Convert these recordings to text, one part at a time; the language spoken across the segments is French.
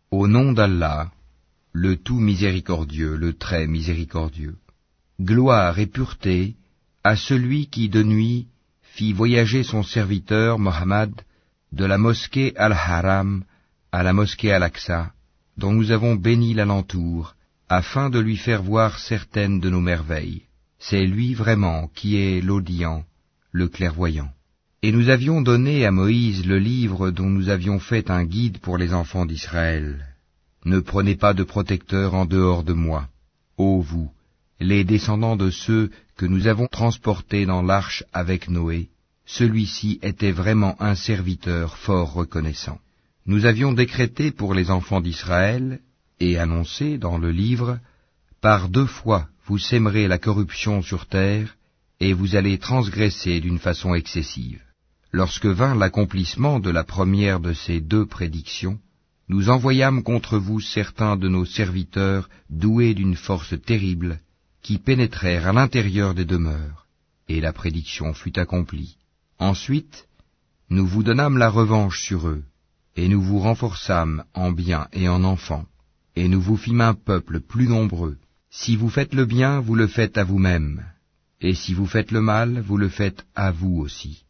Au nom d'Allah, le tout miséricordieux, le très miséricordieux. Gloire et pureté à celui qui de nuit fit voyager son serviteur Mohammed de la mosquée Al-Haram à la mosquée Al-Aqsa, dont nous avons béni l'alentour, afin de lui faire voir certaines de nos merveilles. C'est lui vraiment qui est l'audient, le clairvoyant. Et nous avions donné à Moïse le livre dont nous avions fait un guide pour les enfants d'Israël. Ne prenez pas de protecteur en dehors de moi, ô vous, les descendants de ceux que nous avons transportés dans l'arche avec Noé. Celui-ci était vraiment un serviteur fort reconnaissant. Nous avions décrété pour les enfants d'Israël, et annoncé dans le livre, par 2 fois vous sèmerez la corruption sur terre, et vous allez transgresser d'une façon excessive. Lorsque vint l'accomplissement de la première de ces 2 prédictions, nous envoyâmes contre vous certains de nos serviteurs doués d'une force terrible, qui pénétrèrent à l'intérieur des demeures, et la prédiction fut accomplie. Ensuite, nous vous donnâmes la revanche sur eux, et nous vous renforçâmes en biens et en enfants, et nous vous fîmes un peuple plus nombreux. Si vous faites le bien, vous le faites à vous-même, et si vous faites le mal, vous le faites à vous aussi.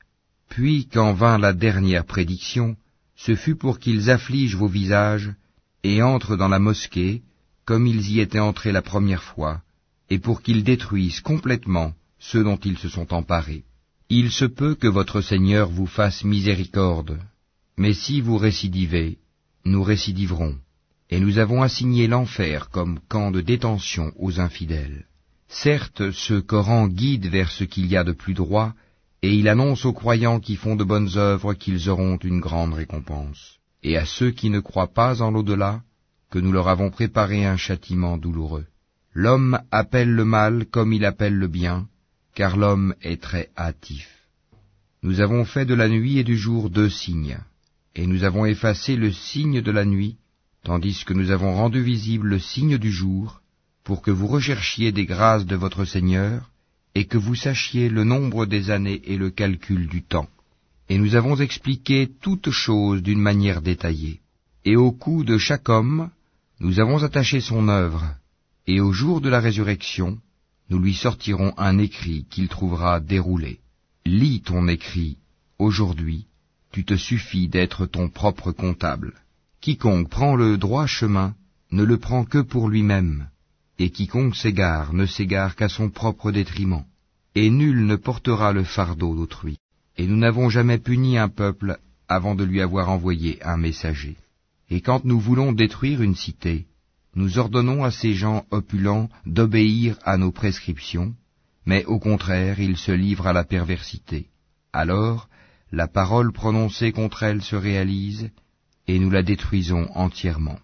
Puis, quand vint la dernière prédiction, ce fut pour qu'ils affligent vos visages, et entrent dans la mosquée, comme ils y étaient entrés la première fois, et pour qu'ils détruisent complètement ceux dont ils se sont emparés. Il se peut que votre Seigneur vous fasse miséricorde, mais si vous récidivez, nous récidiverons, et nous avons assigné l'enfer comme camp de détention aux infidèles. Certes, ce Coran guide vers ce qu'il y a de plus droit, et il annonce aux croyants qui font de bonnes œuvres qu'ils auront une grande récompense. Et à ceux qui ne croient pas en l'au-delà, que nous leur avons préparé un châtiment douloureux. L'homme appelle le mal comme il appelle le bien, car l'homme est très hâtif. Nous avons fait de la nuit et du jour 2 signes, et nous avons effacé le signe de la nuit, tandis que nous avons rendu visible le signe du jour, pour que vous recherchiez des grâces de votre Seigneur, et que vous sachiez le nombre des années et le calcul du temps. Et nous avons expliqué toutes choses d'une manière détaillée. Et au cou de chaque homme, nous avons attaché son œuvre, et au jour de la résurrection, nous lui sortirons un écrit qu'il trouvera déroulé. Lis ton écrit, aujourd'hui, tu te suffis d'être ton propre comptable. Quiconque prend le droit chemin ne le prend que pour lui-même, et quiconque s'égare ne s'égare qu'à son propre détriment, et nul ne portera le fardeau d'autrui. Et nous n'avons jamais puni un peuple avant de lui avoir envoyé un messager. Et quand nous voulons détruire une cité, nous ordonnons à ces gens opulents d'obéir à nos prescriptions, mais au contraire ils se livrent à la perversité. Alors, la parole prononcée contre elle se réalise, et nous la détruisons entièrement.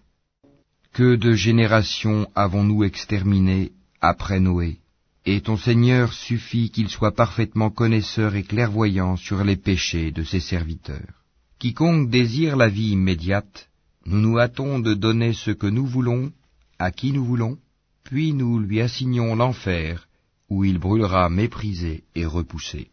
Que de générations avons-nous exterminées après Noé, et ton Seigneur suffit qu'il soit parfaitement connaisseur et clairvoyant sur les péchés de ses serviteurs. Quiconque désire la vie immédiate, nous nous hâtons de donner ce que nous voulons, à qui nous voulons, puis nous lui assignons l'enfer, où il brûlera méprisé et repoussé.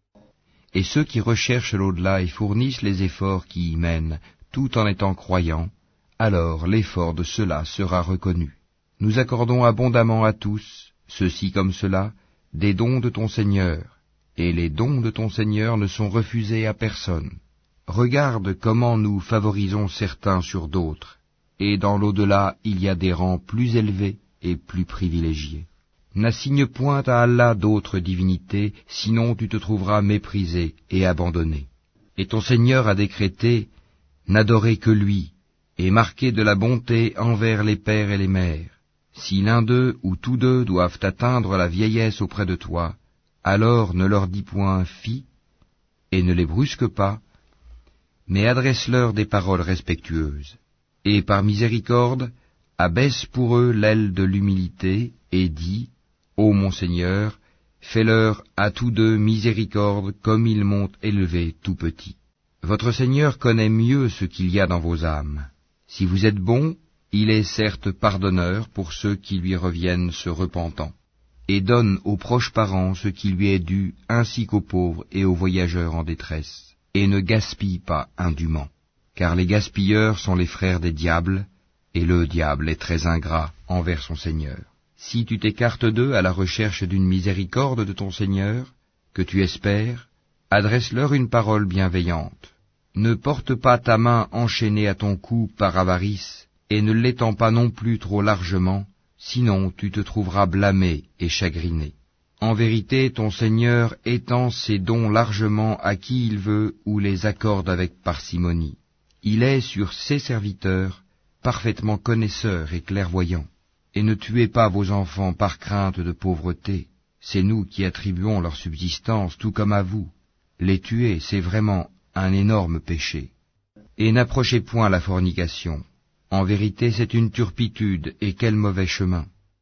Et ceux qui recherchent l'au-delà et fournissent les efforts qui y mènent, tout en étant croyants, alors l'effort de ceux-là sera reconnu. Nous accordons abondamment à tous, ceux-ci comme ceux-là, des dons de ton Seigneur, et les dons de ton Seigneur ne sont refusés à personne. Regarde comment nous favorisons certains sur d'autres, et dans l'au-delà il y a des rangs plus élevés et plus privilégiés. N'assigne point à Allah d'autres divinités, sinon tu te trouveras méprisé et abandonné. Et ton Seigneur a décrété, n'adorez que lui, et marquez de la bonté envers les pères et les mères. Si l'un d'eux ou tous deux doivent atteindre la vieillesse auprès de toi, alors ne leur dis point « fi » et ne les brusque pas, mais adresse-leur des paroles respectueuses. Et par miséricorde, abaisse pour eux l'aile de l'humilité, et dis, ô mon Seigneur, fais-leur à tous deux miséricorde comme ils m'ont élevé tout petit. Votre Seigneur connaît mieux ce qu'il y a dans vos âmes. Si vous êtes bons, il est certes pardonneur pour ceux qui lui reviennent se repentant, et donne aux proches parents ce qui lui est dû, ainsi qu'aux pauvres et aux voyageurs en détresse, et ne gaspille pas indûment. car les gaspilleurs sont les frères des diables, et le diable est très ingrat envers son Seigneur. Si tu t'écartes d'eux à la recherche d'une miséricorde de ton Seigneur, que tu espères, adresse-leur une parole bienveillante. Ne porte pas ta main enchaînée à ton cou par avarice, et ne l'étends pas non plus trop largement, sinon tu te trouveras blâmé et chagriné. En vérité, ton Seigneur étend ses dons largement à qui il veut ou les accorde avec parcimonie. Il est sur ses serviteurs parfaitement connaisseur et clairvoyant. Et ne tuez pas vos enfants par crainte de pauvreté. C'est nous qui attribuons leur subsistance tout comme à vous. Les tuer, c'est vraiment un énorme péché. Et n'approchez point la fornication. En vérité, c'est une turpitude, et quel mauvais chemin.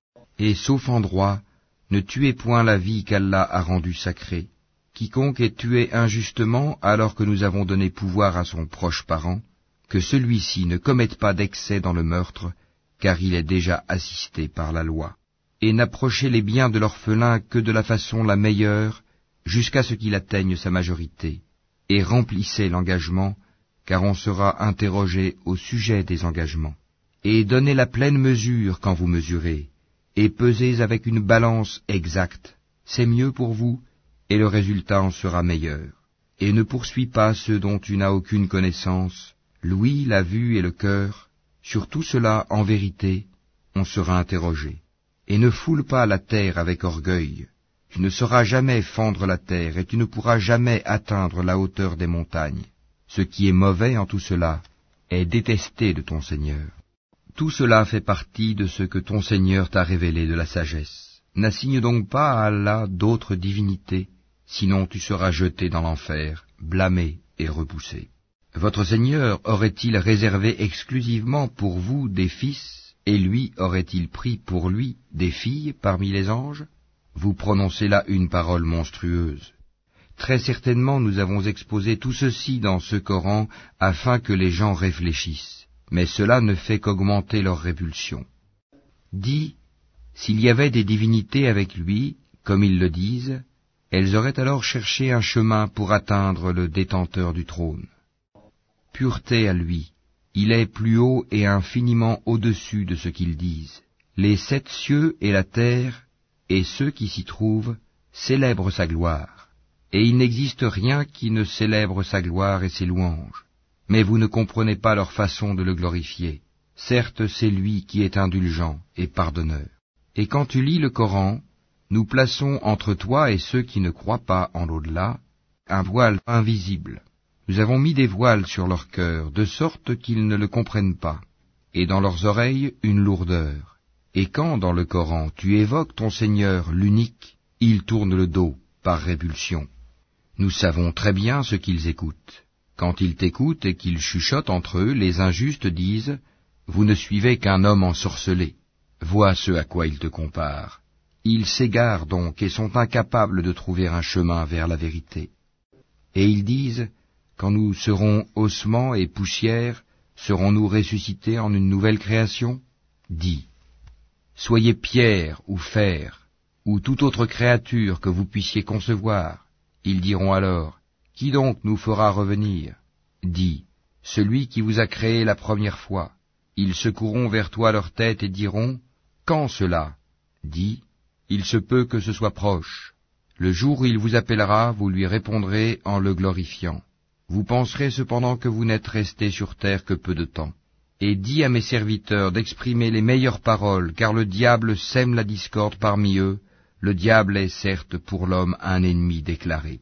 Et sauf en droit, ne tuez point la vie qu'Allah a rendue sacrée. Quiconque est tué injustement alors que nous avons donné pouvoir à son proche parent, que celui-ci ne commette pas d'excès dans le meurtre, car il est déjà assisté par la loi. Et n'approchez les biens de l'orphelin que de la façon la meilleure, jusqu'à ce qu'il atteigne sa majorité. Et remplissez l'engagement, car on sera interrogé au sujet des engagements. Et donnez la pleine mesure quand vous mesurez, et pesez avec une balance exacte. C'est mieux pour vous, et le résultat en sera meilleur. Et ne poursuis pas ceux dont tu n'as aucune connaissance, l'ouïe, la vue et le cœur. Sur tout cela, en vérité, on sera interrogé. Et ne foule pas la terre avec orgueil. Tu ne sauras jamais fendre la terre, et tu ne pourras jamais atteindre la hauteur des montagnes. Ce qui est mauvais en tout cela est détesté de ton Seigneur. Tout cela fait partie de ce que ton Seigneur t'a révélé de la sagesse. N'assigne donc pas à Allah d'autres divinités, sinon tu seras jeté dans l'enfer, blâmé et repoussé. Votre Seigneur aurait-il réservé exclusivement pour vous des fils, et lui aurait-il pris pour lui des filles parmi les anges? Vous prononcez là une parole monstrueuse. Très certainement nous avons exposé tout ceci dans ce Coran afin que les gens réfléchissent, mais cela ne fait qu'augmenter leur répulsion. Dis, s'il y avait des divinités avec lui, comme ils le disent, elles auraient alors cherché un chemin pour atteindre le détenteur du trône. Pureté à lui, il est plus haut et infiniment au-dessus de ce qu'ils disent. Les 7 cieux et la terre, et ceux qui s'y trouvent, célèbrent sa gloire. Et il n'existe rien qui ne célèbre sa gloire et ses louanges. Mais vous ne comprenez pas leur façon de le glorifier. Certes, c'est lui qui est indulgent et pardonneur. Et quand tu lis le Coran, nous plaçons entre toi et ceux qui ne croient pas en l'au-delà un voile invisible. Nous avons mis des voiles sur leur cœur, de sorte qu'ils ne le comprennent pas, et dans leurs oreilles une lourdeur. Et quand, dans le Coran, tu évoques ton Seigneur, l'unique, ils tournent le dos, par répulsion. Nous savons très bien ce qu'ils écoutent. Quand ils t'écoutent et qu'ils chuchotent entre eux, les injustes disent « Vous ne suivez qu'un homme ensorcelé. » Vois ce à quoi ils te comparent. Ils s'égarent donc et sont incapables de trouver un chemin vers la vérité. Et ils disent « Quand nous serons ossements et poussière, serons-nous ressuscités en une nouvelle création ?» Dis « Soyez pierre ou fer, ou toute autre créature que vous puissiez concevoir. » Ils diront alors « Qui donc nous fera revenir ?» Dis « Celui qui vous a créé la première fois. » Ils secoueront vers toi leur tête et diront « Quand cela ?» Dis « Il se peut que ce soit proche. Le jour où il vous appellera, vous lui répondrez en le glorifiant. Vous penserez cependant que vous n'êtes restés sur terre que peu de temps. Et dis à mes serviteurs d'exprimer les meilleures paroles, car le diable sème la discorde parmi eux. Le diable est certes pour l'homme un ennemi déclaré.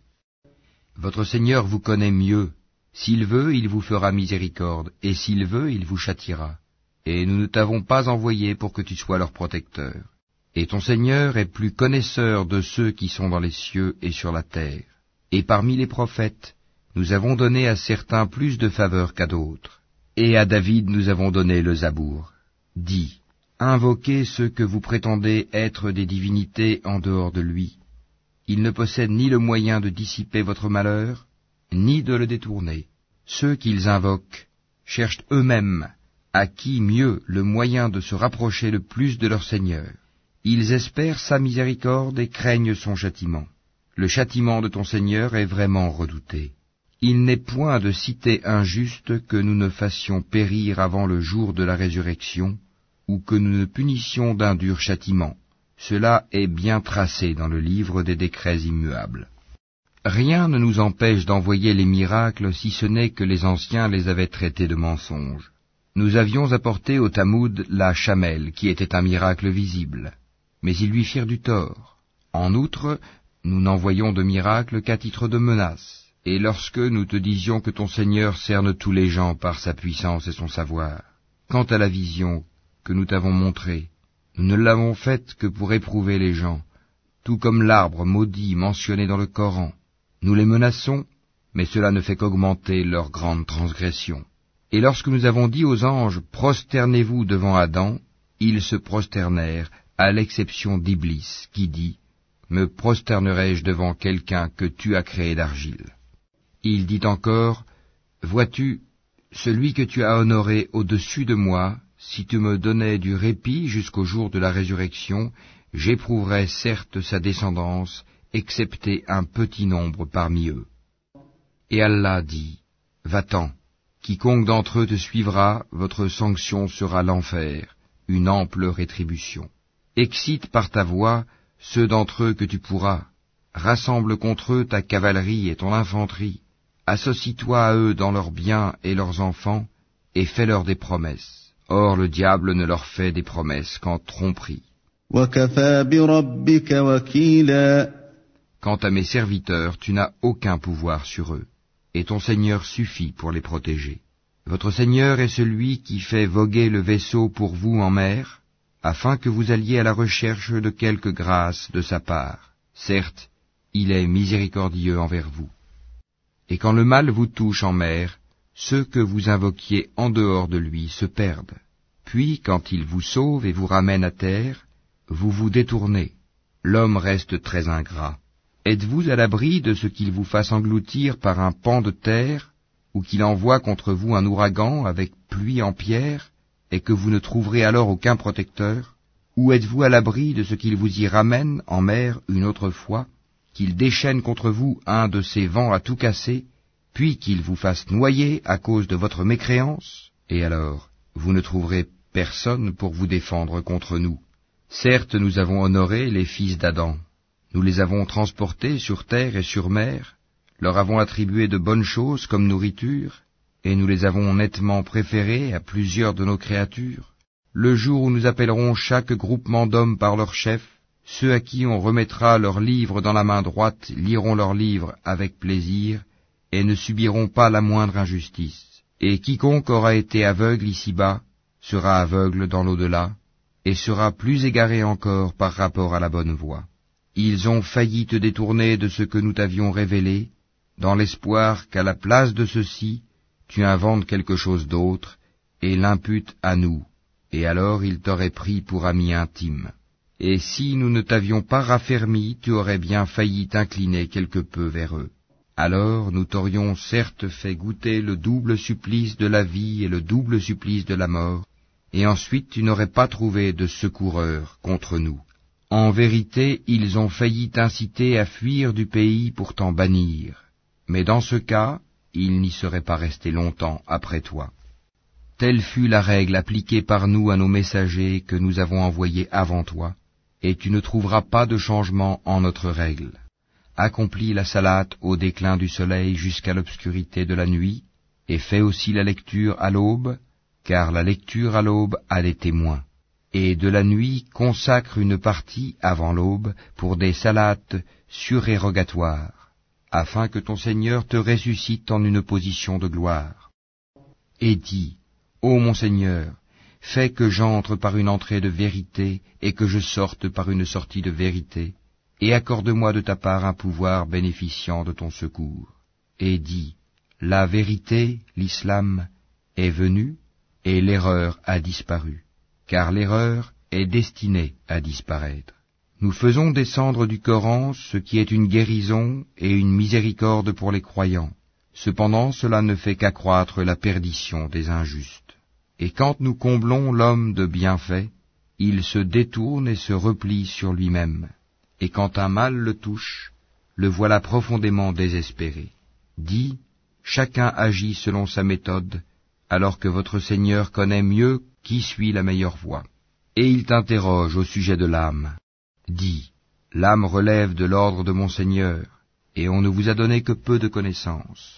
Votre Seigneur vous connaît mieux. S'il veut, il vous fera miséricorde, et s'il veut, il vous châtiera. Et nous ne t'avons pas envoyé pour que tu sois leur protecteur. Et ton Seigneur est plus connaisseur de ceux qui sont dans les cieux et sur la terre. Et parmi les prophètes, nous avons donné à certains plus de faveur qu'à d'autres. Et à David nous avons donné le Zabour. Dis, invoquez ceux que vous prétendez être des divinités en dehors de lui. Ils ne possèdent ni le moyen de dissiper votre malheur, ni de le détourner. Ceux qu'ils invoquent cherchent eux-mêmes à qui mieux le moyen de se rapprocher le plus de leur Seigneur. Ils espèrent sa miséricorde et craignent son châtiment. Le châtiment de ton Seigneur est vraiment redouté. Il n'est point de cité injuste que nous ne fassions périr avant le jour de la résurrection, ou que nous ne punissions d'un dur châtiment. Cela est bien tracé dans le livre des décrets immuables. Rien ne nous empêche d'envoyer les miracles si ce n'est que les anciens les avaient traités de mensonges. Nous avions apporté au Tamoud la chamelle, qui était un miracle visible, mais ils lui firent du tort. En outre, nous n'envoyons de miracle qu'à titre de menace, et lorsque nous te disions que ton Seigneur cerne tous les gens par sa puissance et son savoir. Quant à la vision que nous t'avons montrée, nous ne l'avons faite que pour éprouver les gens, tout comme l'arbre maudit mentionné dans le Coran. Nous les menaçons, mais cela ne fait qu'augmenter leur grande transgression. Et lorsque nous avons dit aux anges, prosternez-vous devant Adam, ils se prosternèrent, à l'exception d'Iblis, qui dit, me prosternerai-je devant quelqu'un que tu as créé d'argile? Il dit encore, vois-tu, celui que tu as honoré au-dessus de moi, si tu me donnais du répit jusqu'au jour de la résurrection, j'éprouverais certes sa descendance, excepté un petit nombre parmi eux. Et Allah dit, va-t'en, quiconque d'entre eux te suivra, votre sanction sera l'enfer, une ample rétribution. Excite par ta voix ceux d'entre eux que tu pourras, rassemble contre eux ta cavalerie et ton infanterie, associe-toi à eux dans leurs biens et leurs enfants, et fais-leur des promesses. Or le diable ne leur fait des promesses qu'en tromperie. وَكَفَى بِرَبِّكَ وَكِيلًا. Quant à mes serviteurs, tu n'as aucun pouvoir sur eux, et ton Seigneur suffit pour les protéger. Votre Seigneur est celui qui fait voguer le vaisseau pour vous en mer, afin que vous alliez à la recherche de quelque grâce de sa part. Certes, il est miséricordieux envers vous. Et quand le mal vous touche en mer, ceux que vous invoquiez en dehors de lui se perdent. Puis, quand il vous sauve et vous ramène à terre, vous vous détournez. L'homme reste très ingrat. Êtes-vous à l'abri de ce qu'il vous fasse engloutir par un pan de terre, ou qu'il envoie contre vous un ouragan avec pluie en pierre, et que vous ne trouverez alors aucun protecteur? Ou êtes-vous à l'abri de ce qu'il vous y ramène en mer une autre fois, qu'il déchaîne contre vous un de ces vents à tout casser, puis qu'il vous fasse noyer à cause de votre mécréance? Et alors, vous ne trouverez personne pour vous défendre contre nous. Certes, nous avons honoré les fils d'Adam. Nous les avons transportés sur terre et sur mer, leur avons attribué de bonnes choses comme nourriture, et nous les avons nettement préférés à plusieurs de nos créatures. Le jour où nous appellerons chaque groupement d'hommes par leur chef, ceux à qui on remettra leur livre dans la main droite liront leur livre avec plaisir, et ne subiront pas la moindre injustice. Et quiconque aura été aveugle ici-bas sera aveugle dans l'au-delà, et sera plus égaré encore par rapport à la bonne voie. Ils ont failli te détourner de ce que nous t'avions révélé, dans l'espoir qu'à la place de ceci, tu inventes quelque chose d'autre, et l'imputes à nous, et alors ils t'auraient pris pour ami intime. Et si nous ne t'avions pas raffermi, tu aurais bien failli t'incliner quelque peu vers eux. Alors nous t'aurions certes fait goûter le double supplice de la vie et le double supplice de la mort, et ensuite tu n'aurais pas trouvé de secoureur contre nous. En vérité, ils ont failli t'inciter à fuir du pays pour t'en bannir, mais dans ce cas, ils n'y seraient pas restés longtemps après toi. Telle fut la règle appliquée par nous à nos messagers que nous avons envoyés avant toi, et tu ne trouveras pas de changement en notre règle. Accomplis la salate au déclin du soleil jusqu'à l'obscurité de la nuit, et fais aussi la lecture à l'aube, car la lecture à l'aube a des témoins. Et de la nuit consacre une partie avant l'aube pour des salates surérogatoires, afin que ton Seigneur te ressuscite en une position de gloire. Et dis, ô mon Seigneur, fais que j'entre par une entrée de vérité et que je sorte par une sortie de vérité, et accorde-moi de ta part un pouvoir bénéficiant de ton secours. Et dis, la vérité, l'islam, est venue, et l'erreur a disparu, car l'erreur est destinée à disparaître. Nous faisons descendre du Coran ce qui est une guérison et une miséricorde pour les croyants. Cependant, cela ne fait qu'accroître la perdition des injustes. Et quand nous comblons l'homme de bienfaits, il se détourne et se replie sur lui-même. Et quand un mal le touche, le voilà profondément désespéré. Dis, chacun agit selon sa méthode, alors que votre Seigneur connaît mieux qui suit la meilleure voie. Et il t'interroge au sujet de l'âme. Dis, l'âme relève de l'ordre de mon Seigneur, et on ne vous a donné que peu de connaissances.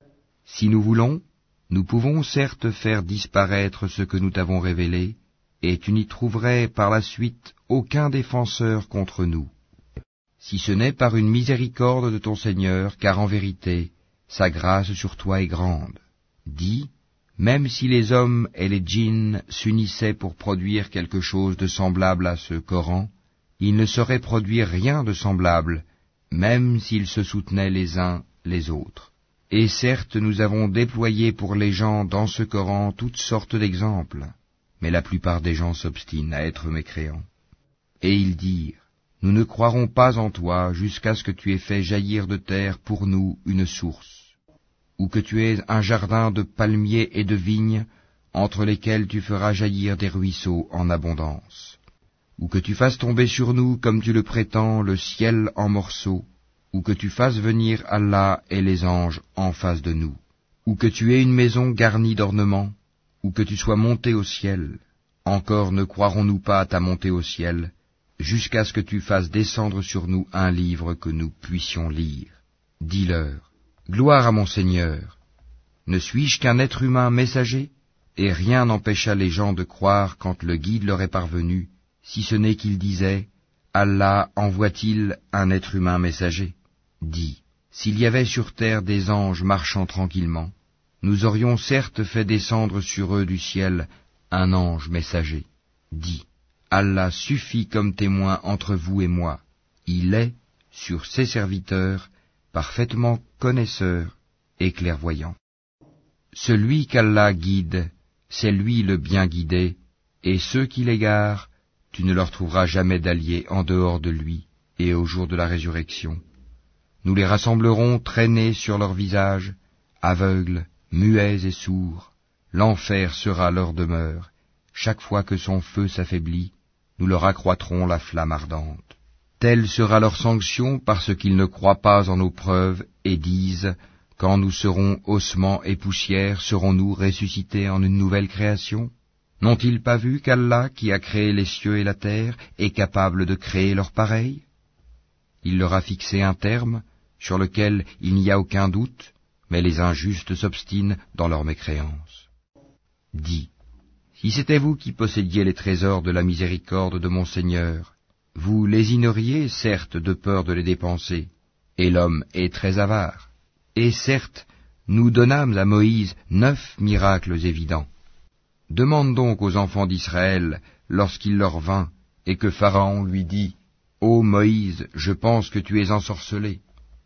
Si nous voulons, nous pouvons certes faire disparaître ce que nous t'avons révélé, et tu n'y trouverais par la suite aucun défenseur contre nous. Si ce n'est par une miséricorde de ton Seigneur, car en vérité, sa grâce sur toi est grande. Dis, même si les hommes et les djinns s'unissaient pour produire quelque chose de semblable à ce Coran, ils ne sauraient produire rien de semblable, même s'ils se soutenaient les uns les autres. Et certes, nous avons déployé pour les gens dans ce Coran toutes sortes d'exemples, mais la plupart des gens s'obstinent à être mécréants. Et ils dirent, nous ne croirons pas en toi jusqu'à ce que tu aies fait jaillir de terre pour nous une source, ou que tu aies un jardin de palmiers et de vignes entre lesquels tu feras jaillir des ruisseaux en abondance, ou que tu fasses tomber sur nous, comme tu le prétends, le ciel en morceaux, ou que tu fasses venir Allah et les anges en face de nous, ou que tu aies une maison garnie d'ornements, ou que tu sois monté au ciel. Encore ne croirons-nous pas à ta montée au ciel, jusqu'à ce que tu fasses descendre sur nous un livre que nous puissions lire. Dis-leur, gloire à mon Seigneur, ne suis-je qu'un être humain messager? Et rien n'empêcha les gens de croire quand le guide leur est parvenu, si ce n'est qu'ils disaient, Allah envoie-t-il un être humain messager? Dis, s'il y avait sur terre des anges marchant tranquillement, nous aurions certes fait descendre sur eux du ciel un ange messager. Dis, Allah suffit comme témoin entre vous et moi. Il est, sur ses serviteurs, parfaitement connaisseur et clairvoyant. Celui qu'Allah guide, c'est lui le bien guidé, et ceux qui l'égarent, tu ne leur trouveras jamais d'alliés en dehors de lui, et au jour de la résurrection. Nous les rassemblerons traînés sur leurs visages, aveugles, muets et sourds. L'enfer sera leur demeure. Chaque fois que son feu s'affaiblit, nous leur accroîtrons la flamme ardente. Telle sera leur sanction parce qu'ils ne croient pas en nos preuves et disent, quand nous serons ossements et poussière, serons-nous ressuscités en une nouvelle création? N'ont-ils pas vu qu'Allah, qui a créé les cieux et la terre, est capable de créer leur pareil? Il leur a fixé un terme, sur lequel il n'y a aucun doute, mais les injustes s'obstinent dans leur mécréance. Dis, si c'était vous qui possédiez les trésors de la miséricorde de mon Seigneur, vous lésineriez, certes, de peur de les dépenser, et l'homme est très avare. Et certes, nous donnâmes à Moïse 9 miracles évidents. Demande donc aux enfants d'Israël, lorsqu'il leur vint, et que Pharaon lui dit, « Ô Moïse, je pense que tu es ensorcelé. »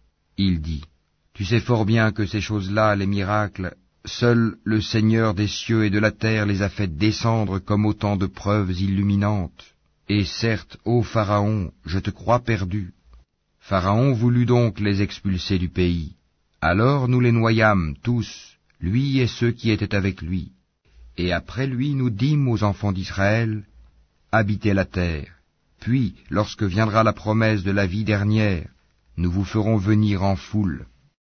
Il dit, « Tu sais fort bien que ces choses-là, les miracles, seul le Seigneur des cieux et de la terre les a fait descendre comme autant de preuves illuminantes. Et certes, ô Pharaon, je te crois perdu. » Pharaon voulut donc les expulser du pays. Alors nous les noyâmes tous, lui et ceux qui étaient avec lui. Et après lui nous dîmes aux enfants d'Israël, « Habitez la terre. Puis, lorsque viendra la promesse de la vie dernière, nous vous ferons venir en foule. »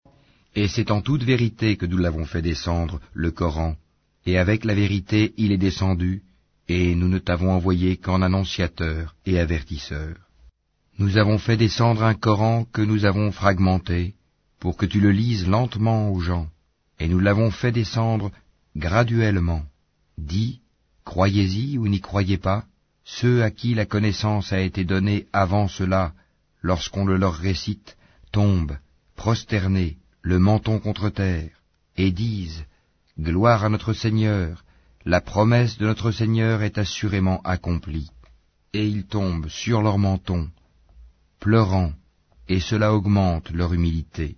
Et c'est en toute vérité que nous l'avons fait descendre, le Coran, et avec la vérité il est descendu, et nous ne t'avons envoyé qu'en annonciateur et avertisseur. Nous avons fait descendre un Coran que nous avons fragmenté, pour que tu le lises lentement aux gens, et nous l'avons fait descendre graduellement. Dis, croyez-y ou n'y croyez pas, ceux à qui la connaissance a été donnée avant cela, lorsqu'on le leur récite, tombent, prosternés, le menton contre terre, et disent, « Gloire à notre Seigneur, la promesse de notre Seigneur est assurément accomplie. » Et ils tombent sur leur menton, pleurant, et cela augmente leur humilité.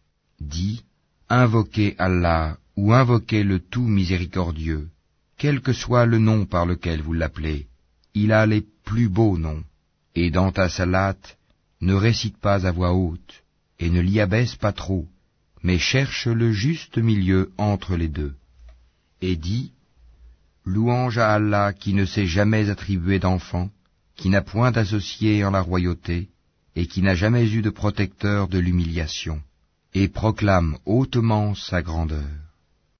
Dis, invoquez Allah ou invoquez le tout miséricordieux, quel que soit le nom par lequel vous l'appelez, il a les plus beaux noms, et dans ta salate, ne récite pas à voix haute, et ne l'y abaisse pas trop, mais cherche le juste milieu entre les deux. Et dis, louange à Allah qui ne s'est jamais attribué d'enfant, qui n'a point d'associé en la royauté, et qui n'a jamais eu de protecteur de l'humiliation. et proclame hautement sa grandeur.